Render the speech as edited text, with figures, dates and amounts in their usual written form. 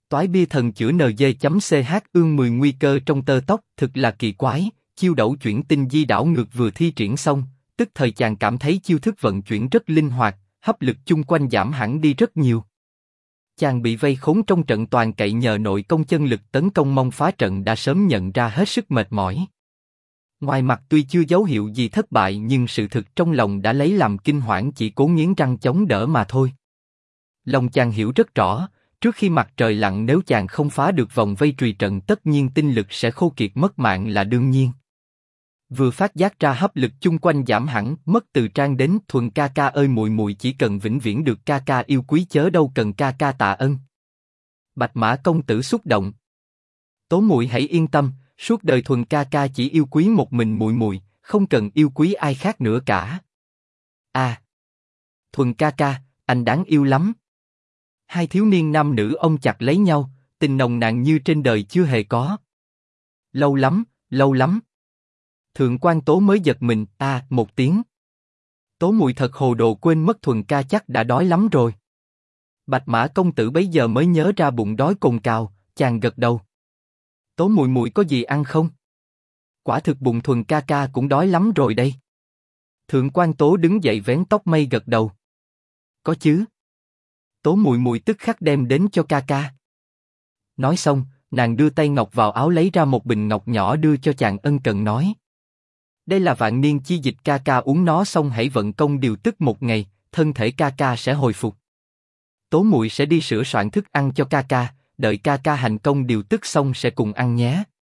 Toái bia thần chữa NG.ch ương 10 nguy cơ trong tơ tóc thực là kỳ quái, chiêu đẩu chuyển tinh di đảo ngược vừa thi triển xong, tức thời chàng cảm thấy chiêu thức vận chuyển rất linh hoạt, hấp lực chung quanh giảm hẳn đi rất nhiều. Chàng bị vây khốn trong trận toàn cậy nhờ nội công chân lực tấn công mong phá trận đã sớm nhận ra hết sức mệt mỏi. Ngoài mặt tuy chưa dấu hiệu gì thất bại nhưng sự thực trong lòng đã lấy làm kinh hoảng, chỉ cố nghiến răng chống đỡ mà thôi. Lòng chàng hiểu rất rõ, trước khi mặt trời lặn nếu chàng không phá được vòng vây trùy trận tất nhiên tinh lực sẽ khô kiệt mất mạng là đương nhiên. Vừa phát giác ra hấp lực chung quanh giảm hẳn, mất từ trang đến Thuần ca ca ơi muội muội chỉ cần vĩnh viễn được ca ca yêu quý chớ đâu cần ca ca tạ ơn. Bạch Mã công tử xúc động. Tố muội hãy yên tâm, suốt đời Thuần ca ca chỉ yêu quý một mình muội muội, không cần yêu quý ai khác nữa cả. À, Thuần ca ca, anh đáng yêu lắm. Hai thiếu niên nam nữ ôm chặt lấy nhau, tình nồng nàn như trên đời chưa hề có. Lâu lắm, lâu lắm. Thượng quan Tố mới giật mình, một tiếng. Tố muội thật hồ đồ quên mất Thuần ca chắc đã đói lắm rồi. Bạch Mã công tử bấy giờ mới nhớ ra bụng đói cồn cào, chàng gật đầu. Tố muội muội có gì ăn không? Quả thực bụng Thuần ca ca cũng đói lắm rồi đây. Thượng quan Tố đứng dậy vén tóc mây gật đầu. Có chứ. Tố muội muội tức khắc đem đến cho ca ca. Nói xong, nàng đưa tay ngọc vào áo lấy ra một bình ngọc nhỏ đưa cho chàng ân cần nói. Đây là vạn niên chi dịch, ca ca uống nó xong hãy vận công điều tức một ngày, thân thể ca ca sẽ hồi phục. Tố muội sẽ đi sửa soạn thức ăn cho ca ca, đợi ca ca hành công điều tức xong sẽ cùng ăn nhé.